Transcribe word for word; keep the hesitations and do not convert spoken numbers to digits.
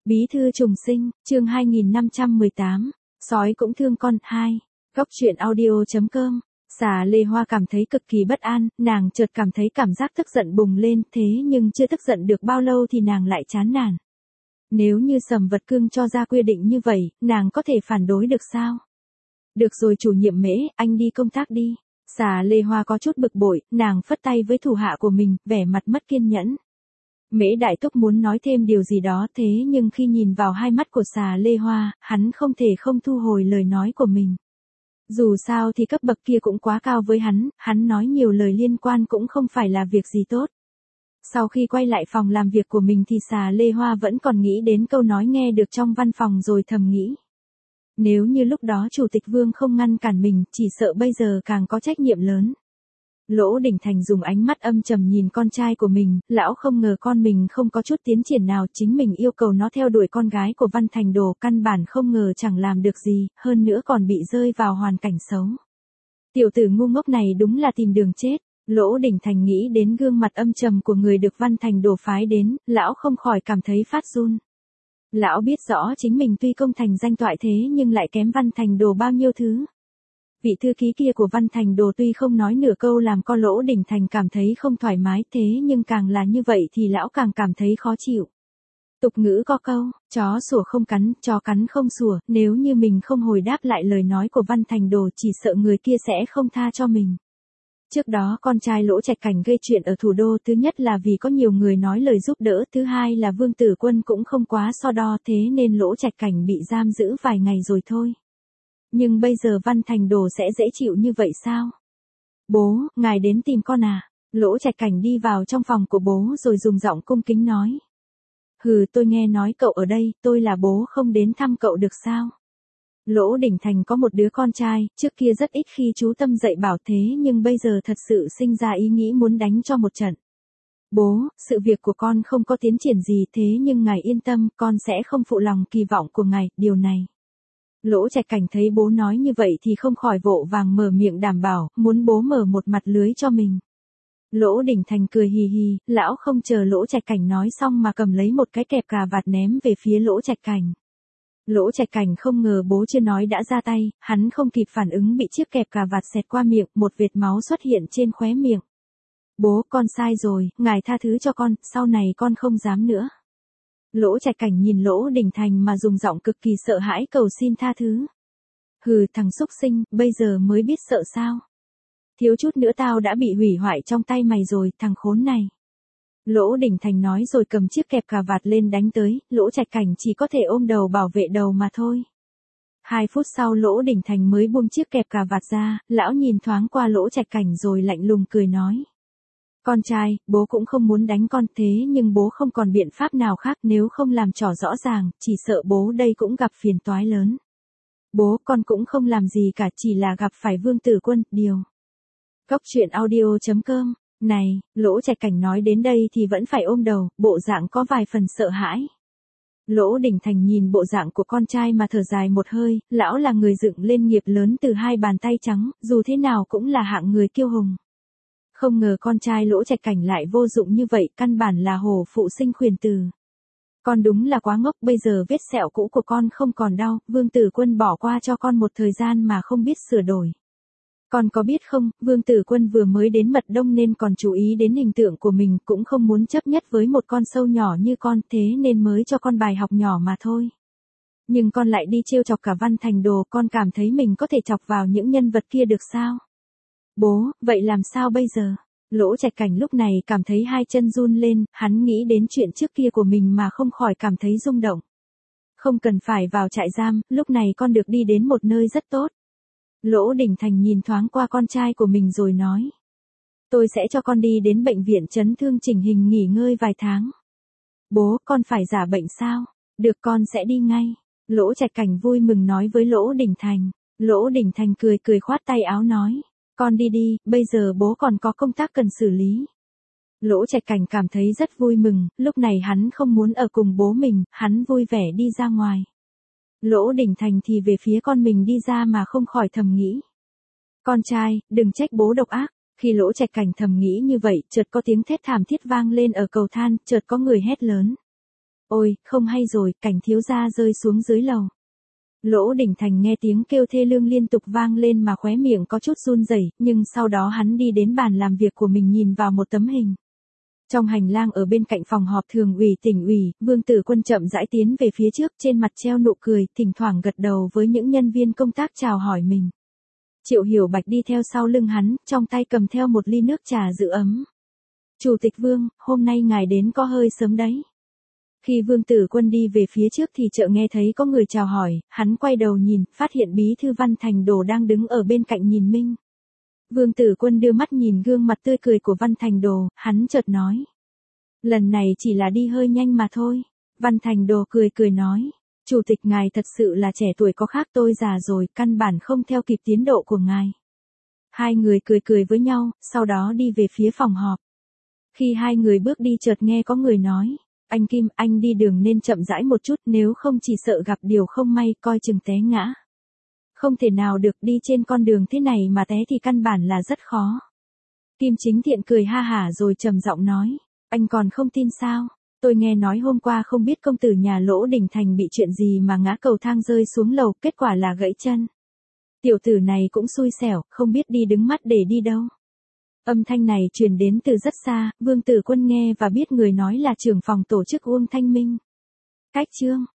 Bí thư trùng sinh, chương hai nghìn năm trăm mười tám, sói cũng thương con, hai. Góc truyện audio chấm com. Xà Lê Hoa cảm thấy cực kỳ bất an, nàng chợt cảm thấy cảm giác tức giận bùng lên, thế nhưng chưa tức giận được bao lâu thì nàng lại chán nản. Nếu như Sầm Vật Cương cho ra quy định như vậy, nàng có thể phản đối được sao? Được rồi chủ nhiệm Mễ, anh đi công tác đi. Xà Lê Hoa có chút bực bội, nàng phất tay với thủ hạ của mình, vẻ mặt mất kiên nhẫn. Mễ Đại Túc muốn nói thêm điều gì đó thế nhưng khi nhìn vào hai mắt của Xà Lê Hoa, hắn không thể không thu hồi lời nói của mình. Dù sao thì cấp bậc kia cũng quá cao với hắn, hắn nói nhiều lời liên quan cũng không phải là việc gì tốt. Sau khi quay lại phòng làm việc của mình thì Xà Lê Hoa vẫn còn nghĩ đến câu nói nghe được trong văn phòng rồi thầm nghĩ. Nếu như lúc đó Chủ tịch Vương không ngăn cản mình, chỉ sợ bây giờ càng có trách nhiệm lớn. Lỗ Đình Thành dùng ánh mắt âm trầm nhìn con trai của mình, lão không ngờ con mình không có chút tiến triển nào, chính mình yêu cầu nó theo đuổi con gái của Văn Thành Đồ, căn bản không ngờ chẳng làm được gì, hơn nữa còn bị rơi vào hoàn cảnh xấu. Tiểu tử ngu ngốc này đúng là tìm đường chết. Lỗ Đình Thành nghĩ đến gương mặt âm trầm của người được Văn Thành Đồ phái đến, lão không khỏi cảm thấy phát run. Lão biết rõ chính mình tuy công thành danh toại thế nhưng lại kém Văn Thành Đồ bao nhiêu thứ. Vị thư ký kia của Văn Thành Đồ tuy không nói nửa câu làm con Lỗ Đình Thành cảm thấy không thoải mái, thế nhưng càng là như vậy thì lão càng cảm thấy khó chịu. Tục ngữ có câu, chó sủa không cắn, chó cắn không sủa, nếu như mình không hồi đáp lại lời nói của Văn Thành Đồ chỉ sợ người kia sẽ không tha cho mình. Trước đó con trai Lỗ Trạch Cảnh gây chuyện ở thủ đô, thứ nhất là vì có nhiều người nói lời giúp đỡ, thứ hai là Vương Tử Quân cũng không quá so đo, thế nên Lỗ Trạch Cảnh bị giam giữ vài ngày rồi thôi. Nhưng bây giờ Văn Thành Đồ sẽ dễ chịu như vậy sao? Bố, ngài đến tìm con à? Lỗ Trạch Cảnh đi vào trong phòng của bố rồi dùng giọng cung kính nói. Hừ, tôi nghe nói cậu ở đây, tôi là bố không đến thăm cậu được sao? Lỗ Đình Thành có một đứa con trai, trước kia rất ít khi chú tâm dạy bảo thế nhưng bây giờ thật sự sinh ra ý nghĩ muốn đánh cho một trận. Bố, sự việc của con không có tiến triển gì thế nhưng ngài yên tâm, con sẽ không phụ lòng kỳ vọng của ngài, điều này. Lỗ Trạch Cảnh thấy bố nói như vậy thì không khỏi vội vàng mở miệng đảm bảo, muốn bố mở một mặt lưới cho mình. Lỗ Đình Thành cười hì hì, lão không chờ Lỗ Trạch Cảnh nói xong mà cầm lấy một cái kẹp cà vạt ném về phía Lỗ Trạch Cảnh. Lỗ Trạch Cảnh không ngờ bố chưa nói đã ra tay, hắn không kịp phản ứng bị chiếc kẹp cà vạt xẹt qua miệng, một vệt máu xuất hiện trên khóe miệng. Bố, con sai rồi, ngài tha thứ cho con, sau này con không dám nữa. Lỗ Trạch Cảnh nhìn Lỗ Đình Thành mà dùng giọng cực kỳ sợ hãi cầu xin tha thứ. Hừ, thằng xúc sinh, bây giờ mới biết sợ sao? Thiếu chút nữa tao đã bị hủy hoại trong tay mày rồi, thằng khốn này. Lỗ Đình Thành nói rồi cầm chiếc kẹp cà vạt lên đánh tới, Lỗ Trạch Cảnh chỉ có thể ôm đầu bảo vệ đầu mà thôi. Hai phút sau Lỗ Đình Thành mới buông chiếc kẹp cà vạt ra, lão nhìn thoáng qua Lỗ Trạch Cảnh rồi lạnh lùng cười nói. Con trai, bố cũng không muốn đánh con thế nhưng bố không còn biện pháp nào khác, nếu không làm trò rõ ràng, chỉ sợ bố đây cũng gặp phiền toái lớn. Bố, con cũng không làm gì cả, chỉ là gặp phải Vương Tử Quân, điều. Góc truyện audio chấm com. Này, Lỗ Trạch Cảnh nói đến đây thì vẫn phải ôm đầu, bộ dạng có vài phần sợ hãi. Lỗ Đình Thành nhìn bộ dạng của con trai mà thở dài một hơi, lão là người dựng lên nghiệp lớn từ hai bàn tay trắng, dù thế nào cũng là hạng người kiêu hùng. Không ngờ con trai Lỗ Trạch Cảnh lại vô dụng như vậy, căn bản là hổ phụ sinh khuyển tử. Con đúng là quá ngốc, bây giờ vết sẹo cũ của con không còn đau, Vương Tử Quân bỏ qua cho con một thời gian mà không biết sửa đổi. Con có biết không, Vương Tử Quân vừa mới đến Mật Đông nên còn chú ý đến hình tượng của mình, cũng không muốn chấp nhất với một con sâu nhỏ như con, thế nên mới cho con bài học nhỏ mà thôi. Nhưng con lại đi trêu chọc cả Văn Thành Đồ, con cảm thấy mình có thể chọc vào những nhân vật kia được sao? Bố, vậy làm sao bây giờ? Lỗ Trạch Cảnh lúc này cảm thấy hai chân run lên, hắn nghĩ đến chuyện trước kia của mình mà không khỏi cảm thấy rung động. Không cần phải vào trại giam, lúc này con được đi đến một nơi rất tốt. Lỗ Đình Thành nhìn thoáng qua con trai của mình rồi nói. Tôi sẽ cho con đi đến bệnh viện chấn thương chỉnh hình nghỉ ngơi vài tháng. Bố, con phải giả bệnh sao? Được, con sẽ đi ngay. Lỗ Trạch Cảnh vui mừng nói với Lỗ Đình Thành. Lỗ Đình Thành cười cười khoát tay áo nói. Con đi đi, bây giờ bố còn có công tác cần xử lý. Lỗ Trạch Cảnh cảm thấy rất vui mừng, lúc này hắn không muốn ở cùng bố mình, hắn vui vẻ đi ra ngoài. Lỗ Đình Thành thì về phía con mình đi ra mà không khỏi thầm nghĩ. Con trai, đừng trách bố độc ác. Khi Lỗ Trạch Cảnh thầm nghĩ như vậy, chợt có tiếng thét thảm thiết vang lên ở cầu thang, chợt có người hét lớn. Ôi, không hay rồi, Cảnh thiếu gia rơi xuống dưới lầu. Lỗ Đình Thành nghe tiếng kêu thê lương liên tục vang lên mà khóe miệng có chút run rẩy, nhưng sau đó hắn đi đến bàn làm việc của mình nhìn vào một tấm hình. Trong hành lang ở bên cạnh phòng họp thường ủy tỉnh ủy, Vương Tử Quân chậm rãi tiến về phía trước, trên mặt treo nụ cười, thỉnh thoảng gật đầu với những nhân viên công tác chào hỏi mình. Triệu Hiểu Bạch đi theo sau lưng hắn, trong tay cầm theo một ly nước trà giữ ấm. Chủ tịch Vương, hôm nay ngài đến có hơi sớm đấy. Khi Vương Tử Quân đi về phía trước thì chợt nghe thấy có người chào hỏi, hắn quay đầu nhìn, phát hiện bí thư Văn Thành Đồ đang đứng ở bên cạnh nhìn mình. Vương Tử Quân đưa mắt nhìn gương mặt tươi cười của Văn Thành Đồ, hắn chợt nói. Lần này chỉ là đi hơi nhanh mà thôi. Văn Thành Đồ cười cười nói. Chủ tịch ngài thật sự là trẻ tuổi có khác, tôi già rồi, căn bản không theo kịp tiến độ của ngài. Hai người cười cười với nhau, sau đó đi về phía phòng họp. Khi hai người bước đi chợt nghe có người nói. Anh Kim, anh đi đường nên chậm rãi một chút, nếu không chỉ sợ gặp điều không may, coi chừng té ngã. Không thể nào được, đi trên con đường thế này mà té thì căn bản là rất khó. Kim Chính Thiện cười ha hả rồi trầm giọng nói. Anh còn không tin sao? Tôi nghe nói hôm qua không biết công tử nhà Lỗ Đình Thành bị chuyện gì mà ngã cầu thang rơi xuống lầu, kết quả là gãy chân. Tiểu tử này cũng xui xẻo, không biết đi đứng mắt để đi đâu. Âm thanh này truyền đến từ rất xa, Vương Tử Quân nghe và biết người nói là trưởng phòng tổ chức Uông Thanh Minh. Cách chương